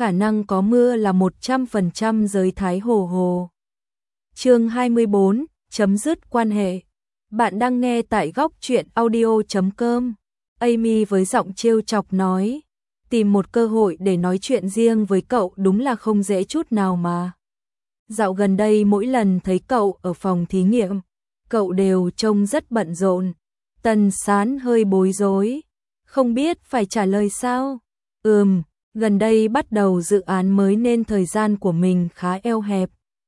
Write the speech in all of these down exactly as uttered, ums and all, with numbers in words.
khả năng có mưa là một trăm phần trăm giới Thái Hồ Hồ. Chương hai mươi bốn, chấm dứt quan hệ. Bạn đang nghe tại góc truyện audio chấm com. Amy với giọng trêu chọc nói, tìm một cơ hội để nói chuyện riêng với cậu đúng là không dễ chút nào mà. Dạo gần đây mỗi lần thấy cậu ở phòng thí nghiệm, cậu đều trông rất bận rộn. Tần Sán hơi bối rối, không biết phải trả lời sao. Ừm, gần đây bắt đầu dự án mới nên thời gian của mình khá eo hẹp.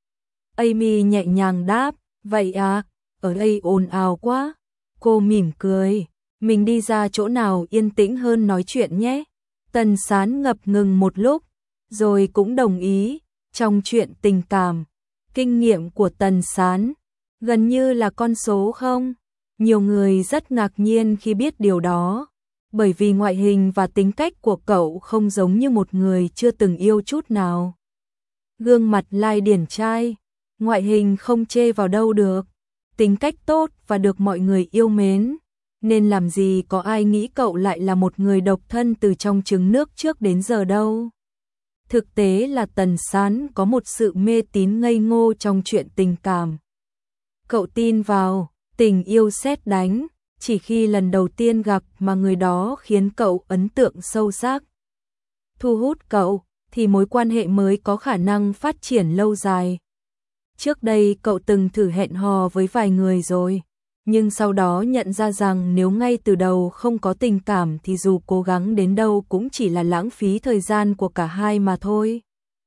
Amy nhẹ nhàng đáp, vậy à, ở đây ồn ào quá. Cô mỉm cười, mình đi ra chỗ nào yên tĩnh hơn nói chuyện nhé. Tần Sán ngập ngừng một lúc, rồi cũng đồng ý. Trong chuyện tình cảm, kinh nghiệm của Tần Sán gần như là con số không. Nhiều người rất ngạc nhiên khi biết điều đó, bởi vì ngoại hình và tính cách của cậu không giống như một người chưa từng yêu chút nào. Gương mặt lai điển trai, ngoại hình không chê vào đâu được, tính cách tốt và được mọi người yêu mến, nên làm gì có ai nghĩ cậu lại là một người độc thân từ trong trứng nước trước đến giờ đâu. Thực tế là Tần Sán có một sự mê tín ngây ngô trong chuyện tình cảm. Cậu tin vào tình yêu sét đánh, chỉ khi lần đầu tiên gặp mà người đó khiến cậu ấn tượng sâu sắc, thu hút cậu, thì mối quan hệ mới có khả năng phát triển lâu dài. Trước đây cậu từng thử hẹn hò với vài người rồi, nhưng sau đó nhận ra rằng nếu ngay từ đầu không có tình cảm thì dù cố gắng đến đâu cũng chỉ là lãng phí thời gian của cả hai mà thôi.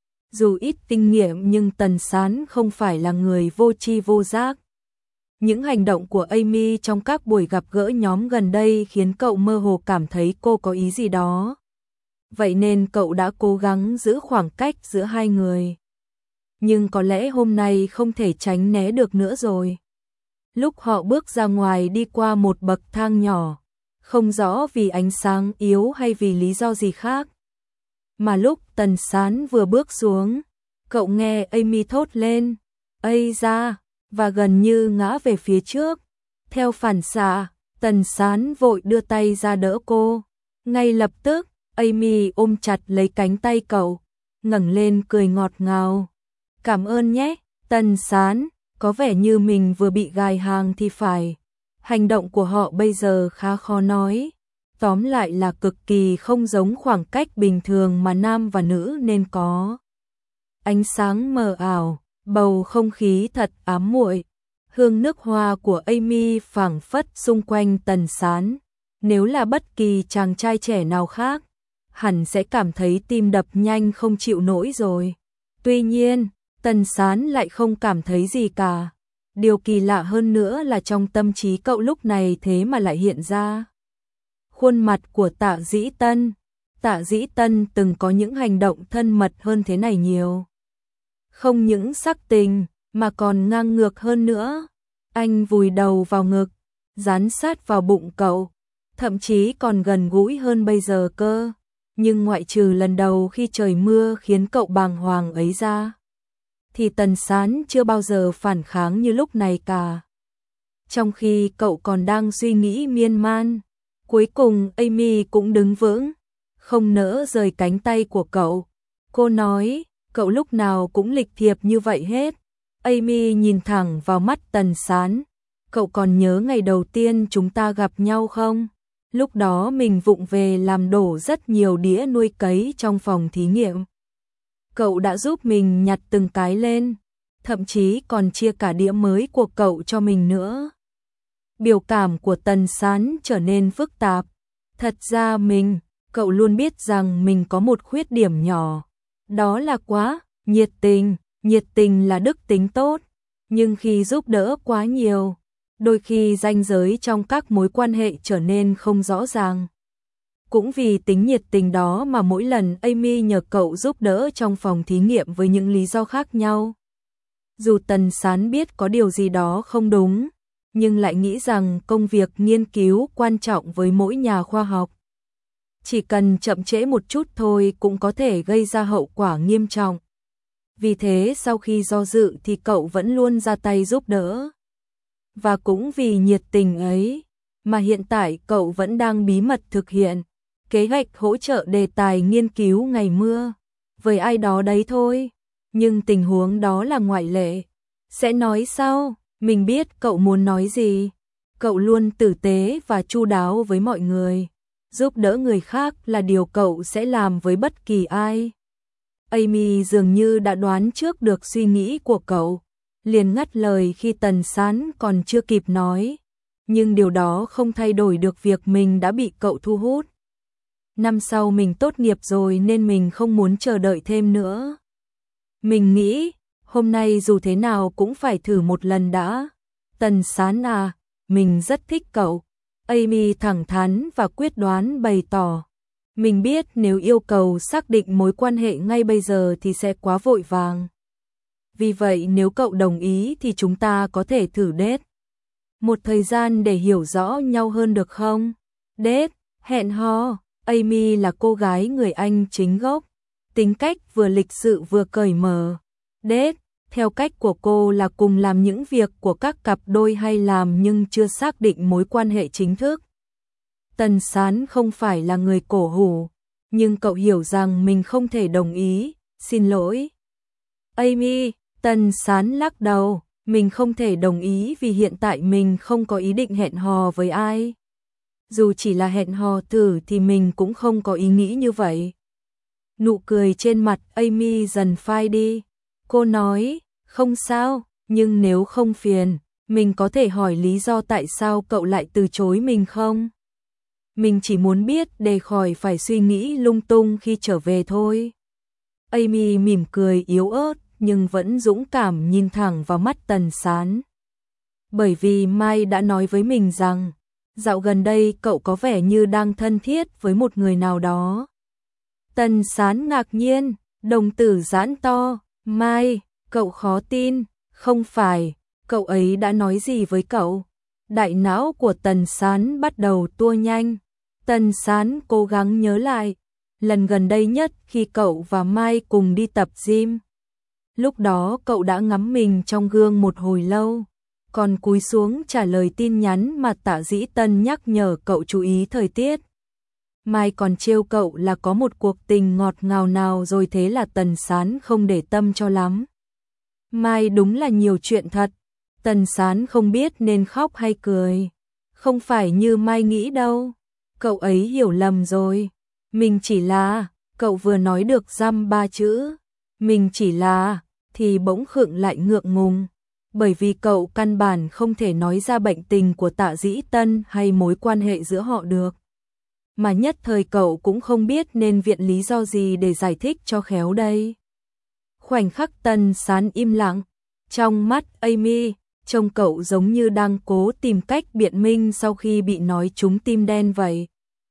Dù ít kinh nghiệm nhưng Tần Sán không phải là người vô tri vô giác. Những hành động của Amy trong các buổi gặp gỡ nhóm gần đây khiến cậu mơ hồ cảm thấy cô có ý gì đó. Vậy nên cậu đã cố gắng giữ khoảng cách giữa hai người. Nhưng có lẽ hôm nay không thể tránh né được nữa rồi. Lúc họ bước ra ngoài đi qua một bậc thang nhỏ, không rõ vì ánh sáng yếu hay vì lý do gì khác. Mà lúc Tần Sán vừa bước xuống, cậu nghe Amy thốt lên, "Ây da!" và gần như ngã về phía trước. Theo phản xạ, Tần Sán vội đưa tay ra đỡ cô. Ngay lập tức, Amy ôm chặt lấy cánh tay cậu, ngẩng lên cười ngọt ngào. "Cảm ơn nhé, Tần Sán." Có vẻ như mình vừa bị gài hàng thì phải. Hành động của họ bây giờ khá khó nói. Tóm lại là cực kỳ không giống khoảng cách bình thường mà nam và nữ nên có. Ánh sáng mờ ảo, bầu không khí thật ám muội. Hương nước hoa của Amy phảng phất xung quanh Tần Sán. Nếu là bất kỳ chàng trai trẻ nào khác, hẳn sẽ cảm thấy tim đập nhanh không chịu nổi rồi. Tuy nhiên, Tần Sán lại không cảm thấy gì cả. Điều kỳ lạ hơn nữa là trong tâm trí cậu lúc này thế mà lại hiện ra khuôn mặt của Tạ Dĩ Tân. Tạ Dĩ Tân từng có những hành động thân mật hơn thế này nhiều. Không những sắc tình, mà còn ngang ngược hơn nữa. Anh vùi đầu vào ngực, dán sát vào bụng cậu, thậm chí còn gần gũi hơn bây giờ cơ. Nhưng ngoại trừ lần đầu khi trời mưa khiến cậu bàng hoàng ấy ra, thì Tần Sán chưa bao giờ phản kháng như lúc này cả. Trong khi cậu còn đang suy nghĩ miên man, cuối cùng Amy cũng đứng vững, không nỡ rời cánh tay của cậu. Cô nói, cậu lúc nào cũng lịch thiệp như vậy hết. Amy nhìn thẳng vào mắt Tần Sán. Cậu còn nhớ ngày đầu tiên chúng ta gặp nhau không? Lúc đó mình vụng về làm đổ rất nhiều đĩa nuôi cấy trong phòng thí nghiệm. Cậu đã giúp mình nhặt từng cái lên, thậm chí còn chia cả đĩa mới của cậu cho mình nữa. Biểu cảm của Tần Sán trở nên phức tạp. Thật ra mình, cậu luôn biết rằng mình có một khuyết điểm nhỏ. Đó là quá nhiệt tình, nhiệt tình là đức tính tốt. Nhưng khi giúp đỡ quá nhiều, đôi khi ranh giới trong các mối quan hệ trở nên không rõ ràng. Cũng vì tính nhiệt tình đó mà mỗi lần Amy nhờ cậu giúp đỡ trong phòng thí nghiệm với những lý do khác nhau. Dù Tần Sán biết có điều gì đó không đúng, nhưng lại nghĩ rằng công việc nghiên cứu quan trọng với mỗi nhà khoa học. Chỉ cần chậm trễ một chút thôi cũng có thể gây ra hậu quả nghiêm trọng. Vì thế sau khi do dự thì cậu vẫn luôn ra tay giúp đỡ. Và cũng vì nhiệt tình ấy, mà hiện tại cậu vẫn đang bí mật thực hiện kế hoạch hỗ trợ đề tài nghiên cứu ngày mưa. với ai đó đấy thôi. Nhưng tình huống đó là ngoại lệ. Sẽ nói sau, mình biết cậu muốn nói gì. Cậu luôn tử tế và chu đáo với mọi người. Giúp đỡ người khác là điều cậu sẽ làm với bất kỳ ai. Amy dường như đã đoán trước được suy nghĩ của cậu, liền ngắt lời khi Tần Sán còn chưa kịp nói. Nhưng điều đó không thay đổi được việc mình đã bị cậu thu hút. Năm sau mình tốt nghiệp rồi nên mình không muốn chờ đợi thêm nữa. Mình nghĩ, hôm nay dù thế nào cũng phải thử một lần đã. Tần Sán à, mình rất thích cậu. Amy thẳng thắn và quyết đoán bày tỏ. Mình biết nếu yêu cầu xác định mối quan hệ ngay bây giờ thì sẽ quá vội vàng. Vì vậy nếu cậu đồng ý thì chúng ta có thể thử date một thời gian để hiểu rõ nhau hơn được không? Date, hẹn hò. Amy là cô gái người Anh chính gốc, tính cách vừa lịch sự vừa cởi mở. Date, theo cách của cô là cùng làm những việc của các cặp đôi hay làm nhưng chưa xác định mối quan hệ chính thức. Tần Sán không phải là người cổ hủ, nhưng cậu hiểu rằng mình không thể đồng ý, xin lỗi. Amy, Tần Sán lắc đầu, mình không thể đồng ý vì hiện tại mình không có ý định hẹn hò với ai. Dù chỉ là hẹn hò thử thì mình cũng không có ý nghĩ như vậy. Nụ cười trên mặt Amy dần phai đi. Cô nói, không sao, nhưng nếu không phiền, mình có thể hỏi lý do tại sao cậu lại từ chối mình không? Mình chỉ muốn biết để khỏi phải suy nghĩ lung tung khi trở về thôi. Amy mỉm cười yếu ớt nhưng vẫn dũng cảm nhìn thẳng vào mắt Tần Sán. Bởi vì Mai đã nói với mình rằng, dạo gần đây cậu có vẻ như đang thân thiết với một người nào đó. Tần Sán ngạc nhiên, đồng tử giãn to, Mai, cậu khó tin, không phải, cậu ấy đã nói gì với cậu? Đại não của Tần Sán bắt đầu tua nhanh. Tần Sán cố gắng nhớ lại, lần gần đây nhất khi cậu và Mai cùng đi tập gym. Lúc đó cậu đã ngắm mình trong gương một hồi lâu, còn cúi xuống trả lời tin nhắn mà Tạ Dĩ Tân nhắc nhở cậu chú ý thời tiết. Mai còn trêu cậu là có một cuộc tình ngọt ngào nào rồi, thế là Tần Sán không để tâm cho lắm. Mai đúng là nhiều chuyện thật. Tần Sán không biết nên khóc hay cười. Không phải như Mai nghĩ đâu. Cậu ấy hiểu lầm rồi. Mình chỉ là, cậu vừa nói được dăm ba chữ. Mình chỉ là, thì bỗng khựng lại ngượng ngùng. Bởi vì cậu căn bản không thể nói ra bệnh tình của Tạ Dĩ Tân hay mối quan hệ giữa họ được. Mà nhất thời cậu cũng không biết nên viện lý do gì để giải thích cho khéo đây. Khoảnh khắc Tần Sán im lặng, trong mắt Amy, trông cậu giống như đang cố tìm cách biện minh sau khi bị nói trúng tim đen vậy.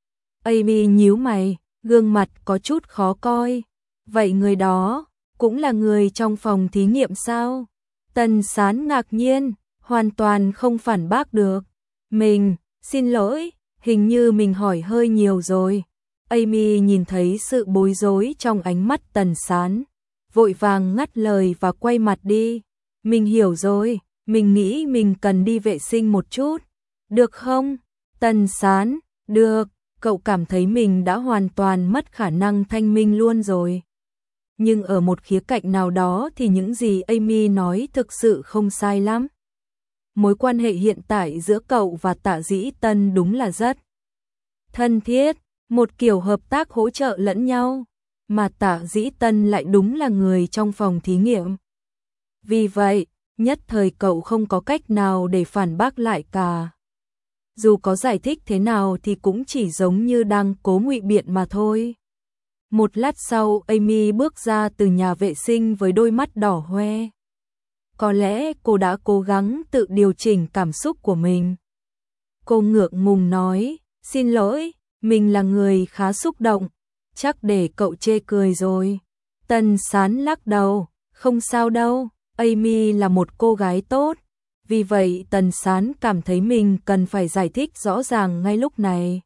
Amy nhíu mày, gương mặt có chút khó coi. Vậy người đó cũng là người trong phòng thí nghiệm sao? Tần Sán ngạc nhiên, hoàn toàn không phản bác được. Mình, xin lỗi, hình như mình hỏi hơi nhiều rồi. Amy nhìn thấy sự bối rối trong ánh mắt Tần Sán, vội vàng ngắt lời và quay mặt đi. Mình hiểu rồi, mình nghĩ mình cần đi vệ sinh một chút. Được không? Tần Sán, được, cậu cảm thấy mình đã hoàn toàn mất khả năng thanh minh luôn rồi. Nhưng ở một khía cạnh nào đó thì những gì Amy nói thực sự không sai lắm. Mối quan hệ hiện tại giữa cậu và Tạ Dĩ Tân đúng là rất thân thiết, một kiểu hợp tác hỗ trợ lẫn nhau, mà Tạ Dĩ Tân lại đúng là người trong phòng thí nghiệm. Vì vậy, nhất thời cậu không có cách nào để phản bác lại cả. Dù có giải thích thế nào thì cũng chỉ giống như đang cố ngụy biện mà thôi. Một lát sau, Amy bước ra từ nhà vệ sinh với đôi mắt đỏ hoe. Có lẽ cô đã cố gắng tự điều chỉnh cảm xúc của mình. Cô ngượng ngùng nói, xin lỗi, mình là người khá xúc động, chắc để cậu chê cười rồi. Tần Sán lắc đầu, không sao đâu, Amy là một cô gái tốt. Vì vậy Tần Sán cảm thấy mình cần phải giải thích rõ ràng ngay lúc này.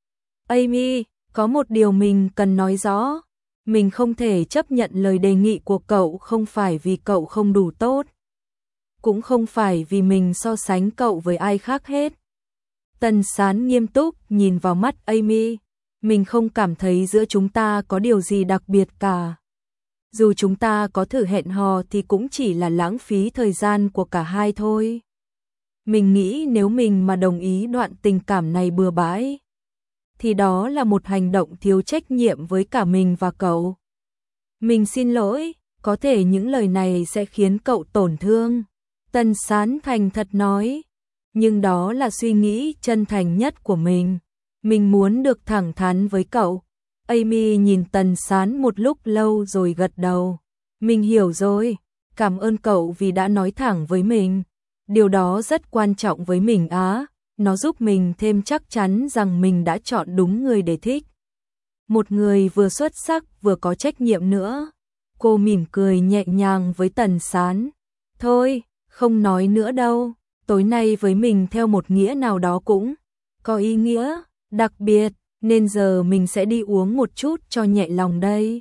Amy, có một điều mình cần nói rõ. Mình không thể chấp nhận lời đề nghị của cậu, không phải vì cậu không đủ tốt, cũng không phải vì mình so sánh cậu với ai khác hết. Tần Sán nghiêm túc nhìn vào mắt Amy. Mình không cảm thấy giữa chúng ta có điều gì đặc biệt cả. dù chúng ta có thử hẹn hò thì cũng chỉ là lãng phí thời gian của cả hai thôi. Mình nghĩ nếu mình mà đồng ý đoạn tình cảm này bừa bãi, thì đó là một hành động thiếu trách nhiệm với cả mình và cậu. Mình xin lỗi, có thể những lời này sẽ khiến cậu tổn thương. Tần Sán thành thật nói, nhưng đó là suy nghĩ chân thành nhất của mình. Mình muốn được thẳng thắn với cậu. Amy nhìn Tần Sán một lúc lâu rồi gật đầu. Mình hiểu rồi, cảm ơn cậu vì đã nói thẳng với mình. Điều đó rất quan trọng với mình á, nó giúp mình thêm chắc chắn rằng mình đã chọn đúng người để thích. Một người vừa xuất sắc vừa có trách nhiệm nữa. Cô mỉm cười nhẹ nhàng với Tần Sán. Thôi, không nói nữa đâu, tối nay với mình theo một nghĩa nào đó cũng có ý nghĩa đặc biệt, nên giờ mình sẽ đi uống một chút cho nhẹ lòng đây.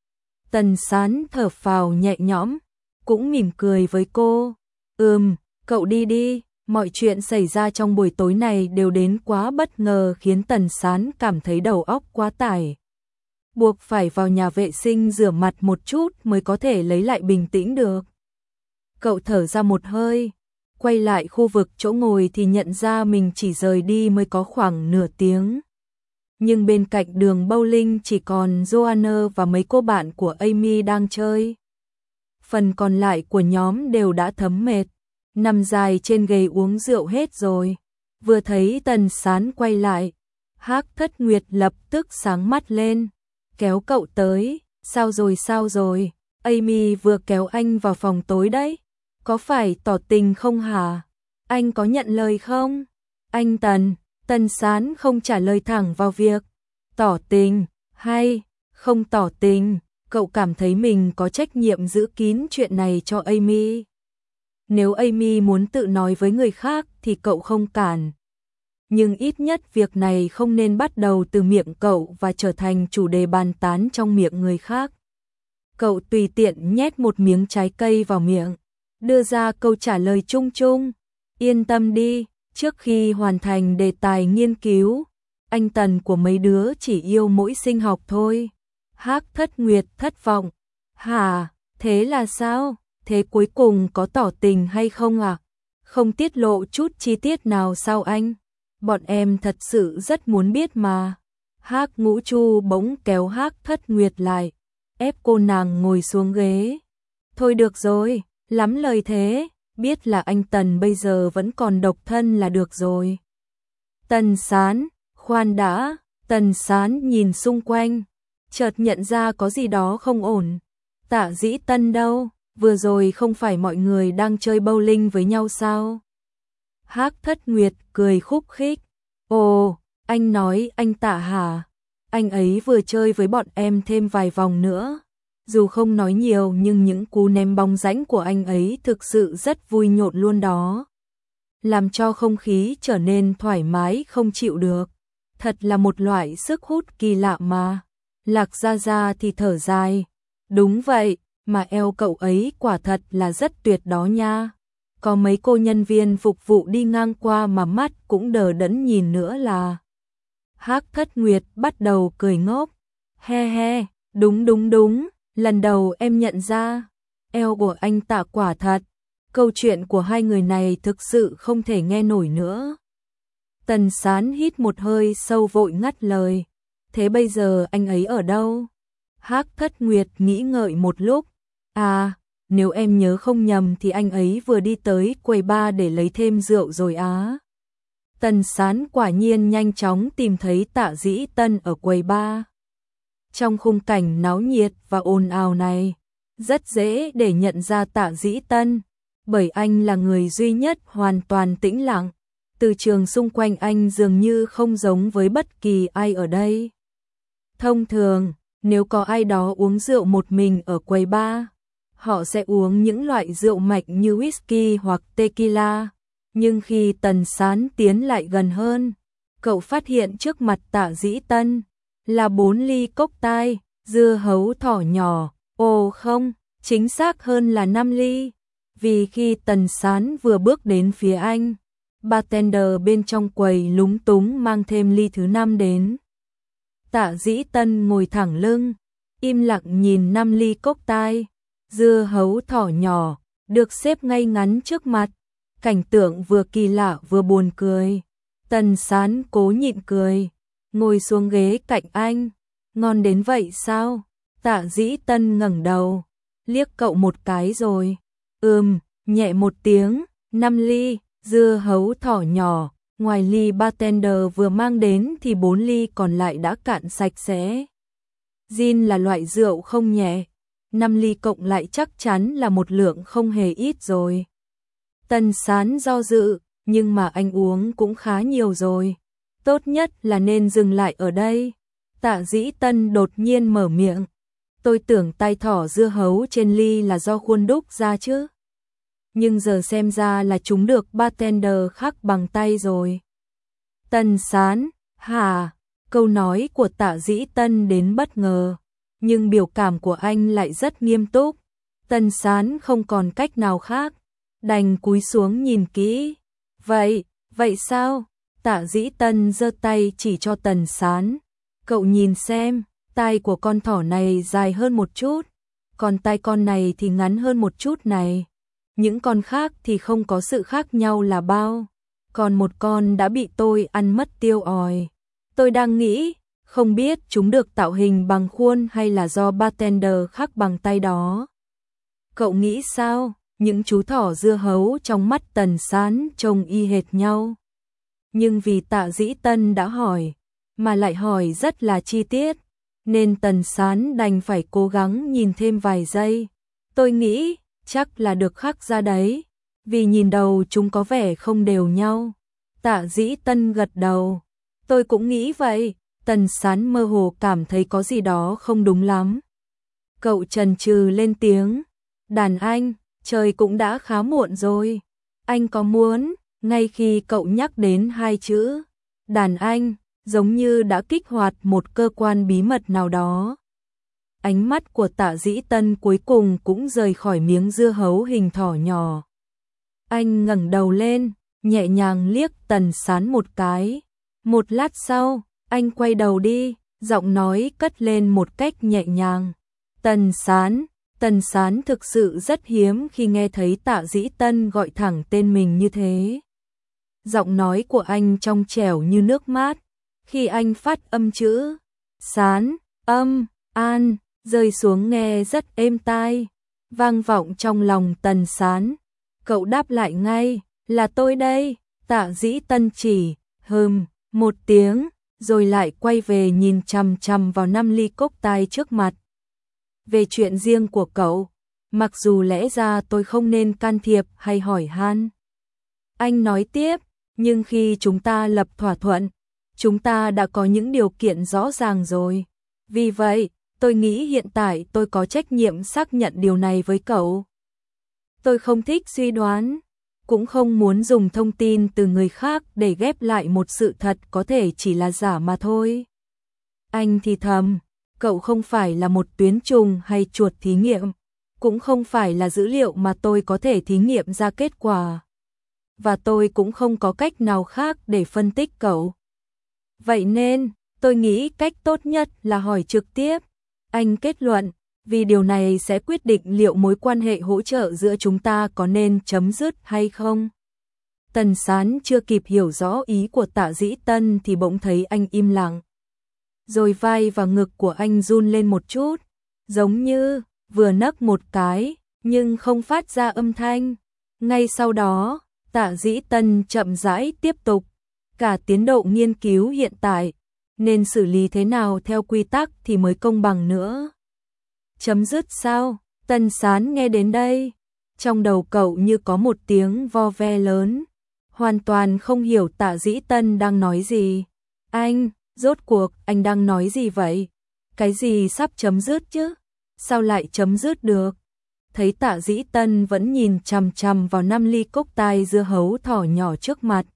Tần Sán thở phào nhẹ nhõm, cũng mỉm cười với cô. Ừm, cậu đi đi, mọi chuyện xảy ra trong buổi tối này đều đến quá bất ngờ khiến Tần Sán cảm thấy đầu óc quá tải. Buộc phải vào nhà vệ sinh rửa mặt một chút mới có thể lấy lại bình tĩnh được. Cậu thở ra một hơi, quay lại khu vực chỗ ngồi thì nhận ra mình chỉ rời đi mới có khoảng nửa tiếng. Nhưng bên cạnh đường bowling chỉ còn Joanna và mấy cô bạn của Amy đang chơi. Phần còn lại của nhóm đều đã thấm mệt, nằm dài trên ghế uống rượu hết rồi. Vừa thấy Tần Sán quay lại, Hắc Thất Nguyệt lập tức sáng mắt lên, kéo cậu tới. Sao rồi sao rồi, Amy vừa kéo anh vào phòng tối đấy. Có phải tỏ tình không hả? Anh có nhận lời không? Anh Tần, Tần Sán không trả lời thẳng vào việc. Tỏ tình, hay không tỏ tình, cậu cảm thấy mình có trách nhiệm giữ kín chuyện này cho Amy. Nếu Amy muốn tự nói với người khác thì cậu không cản. Nhưng ít nhất việc này không nên bắt đầu từ miệng cậu và trở thành chủ đề bàn tán trong miệng người khác. Cậu tùy tiện nhét một miếng trái cây vào miệng, đưa ra câu trả lời chung chung. Yên tâm đi, trước khi hoàn thành đề tài nghiên cứu, anh Tần của mấy đứa chỉ yêu mỗi sinh học thôi. Hắc Thất Nguyệt thất vọng. Hả, thế là sao? Thế cuối cùng có tỏ tình hay không à? Không tiết lộ chút chi tiết nào sao anh? Bọn em thật sự rất muốn biết mà. Hắc Ngũ Chu bỗng kéo Hắc Thất Nguyệt lại, ép cô nàng ngồi xuống ghế. Thôi được rồi, lắm lời thế, biết là anh Tần bây giờ vẫn còn độc thân là được rồi. Tần Sán, khoan đã, Tần Sán nhìn xung quanh, chợt nhận ra có gì đó không ổn. Tạ Dĩ Tân đâu, vừa rồi không phải mọi người đang chơi bowling với nhau sao? Hắc Thất Nguyệt cười khúc khích. Ồ, anh nói anh Tạ hả? Anh ấy vừa chơi với bọn em thêm vài vòng nữa. Dù không nói nhiều nhưng những cú ném bóng rãnh của anh ấy thực sự rất vui nhộn luôn đó. Làm cho không khí trở nên thoải mái không chịu được. Thật là một loại sức hút kỳ lạ mà. Lạc Gia Gia thì thở dài. Đúng vậy, mà eo cậu ấy quả thật là rất tuyệt đó nha. Có mấy cô nhân viên phục vụ đi ngang qua mà mắt cũng đờ đẫn nhìn nữa là. Hắc Thất Nguyệt bắt đầu cười ngốc. He he, đúng đúng đúng, lần đầu em nhận ra. Eo của anh Tạ quả thật. Câu chuyện của hai người này thực sự không thể nghe nổi nữa. Tần Sán hít một hơi sâu vội ngắt lời. Thế bây giờ anh ấy ở đâu? Hắc Thất Nguyệt nghĩ ngợi một lúc. À, nếu em nhớ không nhầm thì anh ấy vừa đi tới quầy bar để lấy thêm rượu rồi á. Tần Sán quả nhiên nhanh chóng tìm thấy Tạ Dĩ Tân ở quầy bar. Trong khung cảnh náo nhiệt và ồn ào này, rất dễ để nhận ra Tạ Dĩ Tân, bởi anh là người duy nhất hoàn toàn tĩnh lặng. Từ trường xung quanh anh dường như không giống với bất kỳ ai ở đây. Thông thường, nếu có ai đó uống rượu một mình ở quầy bar, họ sẽ uống những loại rượu mạnh như whisky hoặc tequila. Nhưng khi Tần Sán tiến lại gần hơn, cậu phát hiện trước mặt Tạ Dĩ Tân là bốn ly cốc tai, dưa hấu thỏ nhỏ. Ồ không, chính xác hơn là năm ly. Vì khi Tần Sán vừa bước đến phía anh, bartender bên trong quầy lúng túng mang thêm ly thứ năm đến. Tạ Dĩ Tân ngồi thẳng lưng, im lặng nhìn năm ly cốc tai, dưa hấu thỏ nhỏ, được xếp ngay ngắn trước mặt. Cảnh tượng vừa kỳ lạ vừa buồn cười. Tần Sán cố nhịn cười, ngồi xuống ghế cạnh anh. Ngon đến vậy sao? Tạ Dĩ Tân ngẩng đầu, liếc cậu một cái rồi. Ừm, nhẹ một tiếng, năm ly, dưa hấu thỏ nhỏ. Ngoài ly bartender vừa mang đến thì bốn ly còn lại đã cạn sạch sẽ. Gin là loại rượu không nhẹ, năm ly cộng lại chắc chắn là một lượng không hề ít rồi. Tần Sán do dự, nhưng mà anh uống cũng khá nhiều rồi. Tốt nhất là nên dừng lại ở đây. Tạ Dĩ Tân đột nhiên mở miệng. Tôi tưởng tay thỏ dưa hấu trên ly là do khuôn đúc ra chứ. Nhưng giờ xem ra là chúng được bartender khắc bằng tay rồi. Tần Sán, hả? Câu nói của Tạ Dĩ Tân đến bất ngờ, nhưng biểu cảm của anh lại rất nghiêm túc. Tần Sán không còn cách nào khác, đành cúi xuống nhìn kỹ. Vậy, vậy sao? Tạ Dĩ Tân giơ tay chỉ cho Tần Sán. Cậu nhìn xem, tai của con thỏ này dài hơn một chút, còn tai con này thì ngắn hơn một chút này. Những con khác thì không có sự khác nhau là bao. Còn một con đã bị tôi ăn mất tiêu òi. Tôi đang nghĩ, không biết chúng được tạo hình bằng khuôn hay là do bartender khắc bằng tay đó. Cậu nghĩ sao? Những chú thỏ dưa hấu trong mắt Tần Sán trông y hệt nhau. Nhưng vì Tạ Dĩ Tân đã hỏi, mà lại hỏi rất là chi tiết, nên Tần Sán đành phải cố gắng nhìn thêm vài giây. Tôi nghĩ, chắc là được khắc ra đấy, vì nhìn đầu chúng có vẻ không đều nhau. Tạ Dĩ Tân gật đầu. Tôi cũng nghĩ vậy. Tần Sán mơ hồ cảm thấy có gì đó không đúng lắm. Cậu chần chừ lên tiếng. Đàn anh, trời cũng đã khá muộn rồi. Anh có muốn, ngay khi cậu nhắc đến hai chữ đàn anh, giống như đã kích hoạt một cơ quan bí mật nào đó. Ánh mắt của Tạ Dĩ Tân cuối cùng cũng rời khỏi miếng dưa hấu hình thỏ nhỏ. Anh ngẩng đầu lên, nhẹ nhàng liếc Tần Sán một cái. Một lát sau, anh quay đầu đi, giọng nói cất lên một cách nhẹ nhàng. Tần Sán, Tần Sán thực sự rất hiếm khi nghe thấy Tạ Dĩ Tân gọi thẳng tên mình như thế. Giọng nói của anh trong trẻo như nước mát, khi anh phát âm chữ Sán, âm, an, rơi xuống nghe rất êm tai, vang vọng trong lòng Tần Sán. Cậu đáp lại ngay, là tôi đây. Tạ Dĩ Tân chỉ, hừm, một tiếng, rồi lại quay về nhìn chằm chằm vào năm ly cốc tai trước mặt. Về chuyện riêng của cậu, mặc dù lẽ ra tôi không nên can thiệp hay hỏi han. Anh nói tiếp, nhưng khi chúng ta lập thỏa thuận, chúng ta đã có những điều kiện rõ ràng rồi. Vì vậy, tôi nghĩ hiện tại tôi có trách nhiệm xác nhận điều này với cậu. Tôi không thích suy đoán, cũng không muốn dùng thông tin từ người khác để ghép lại một sự thật có thể chỉ là giả mà thôi. Anh thì thầm, cậu không phải là một tuyến trùng hay chuột thí nghiệm, cũng không phải là dữ liệu mà tôi có thể thí nghiệm ra kết quả. Và tôi cũng không có cách nào khác để phân tích cậu. Vậy nên, tôi nghĩ cách tốt nhất là hỏi trực tiếp. Anh kết luận, vì điều này sẽ quyết định liệu mối quan hệ hỗ trợ giữa chúng ta có nên chấm dứt hay không. Tần Sán chưa kịp hiểu rõ ý của Tạ Dĩ Tân thì bỗng thấy anh im lặng. Rồi vai và ngực của anh run lên một chút, giống như vừa nấc một cái, nhưng không phát ra âm thanh. Ngay sau đó, Tạ Dĩ Tân chậm rãi tiếp tục. Cả tiến độ nghiên cứu hiện tại, nên xử lý thế nào theo quy tắc thì mới công bằng nữa. Chấm dứt sao? Tần Sán nghe đến đây, trong đầu cậu như có một tiếng vo ve lớn, hoàn toàn không hiểu Tạ Dĩ Tân đang nói gì. Anh, rốt cuộc anh đang nói gì vậy? Cái gì sắp chấm dứt chứ? Sao lại chấm dứt được? Thấy Tạ Dĩ Tân vẫn nhìn chằm chằm vào năm ly cốc tai dưa hấu thỏ nhỏ trước mặt.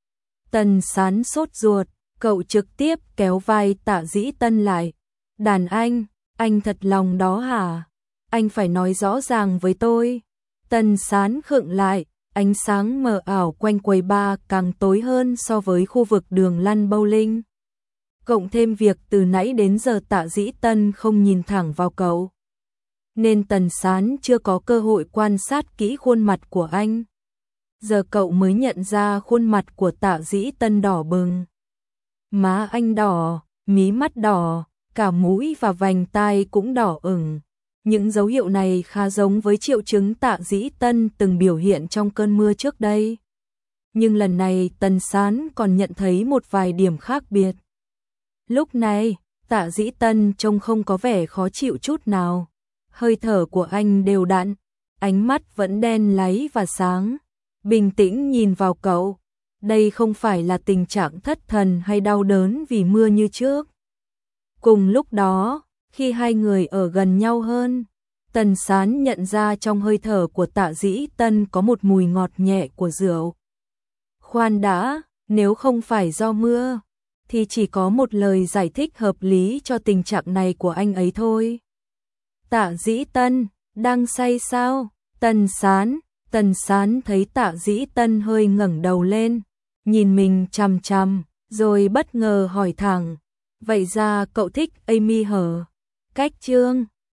Tần Sán sốt ruột, cậu trực tiếp kéo vai Tạ Dĩ Tân lại. Đàn anh, anh thật lòng đó hả? Anh phải nói rõ ràng với tôi. Tần Sán khựng lại, ánh sáng mờ ảo quanh quầy bar càng tối hơn so với khu vực đường lăn bowling. Cộng thêm việc từ nãy đến giờ Tạ Dĩ Tân không nhìn thẳng vào cậu, nên Tần Sán chưa có cơ hội quan sát kỹ khuôn mặt của anh. Giờ cậu mới nhận ra khuôn mặt của Tạ Dĩ Tân đỏ bừng. Má anh đỏ, mí mắt đỏ, cả mũi và vành tai cũng đỏ ửng. Những dấu hiệu này khá giống với triệu chứng Tạ Dĩ Tân từng biểu hiện trong cơn mưa trước đây. Nhưng lần này Tần Sán còn nhận thấy một vài điểm khác biệt. Lúc này, Tạ Dĩ Tân trông không có vẻ khó chịu chút nào. Hơi thở của anh đều đặn, ánh mắt vẫn đen láy và sáng, bình tĩnh nhìn vào cậu. Đây không phải là tình trạng thất thần hay đau đớn vì mưa như trước. Cùng lúc đó, khi hai người ở gần nhau hơn, Tần Sán nhận ra trong hơi thở của Tạ Dĩ Tân có một mùi ngọt nhẹ của rượu. Khoan đã, nếu không phải do mưa, thì chỉ có một lời giải thích hợp lý cho tình trạng này của anh ấy thôi. Tạ Dĩ Tân, đang say sao? Tần Sán, Tần Sán thấy Tạ Dĩ Tân hơi ngẩng đầu lên, nhìn mình chằm chằm, rồi bất ngờ hỏi thẳng, vậy ra cậu thích Amy hả? Cách chương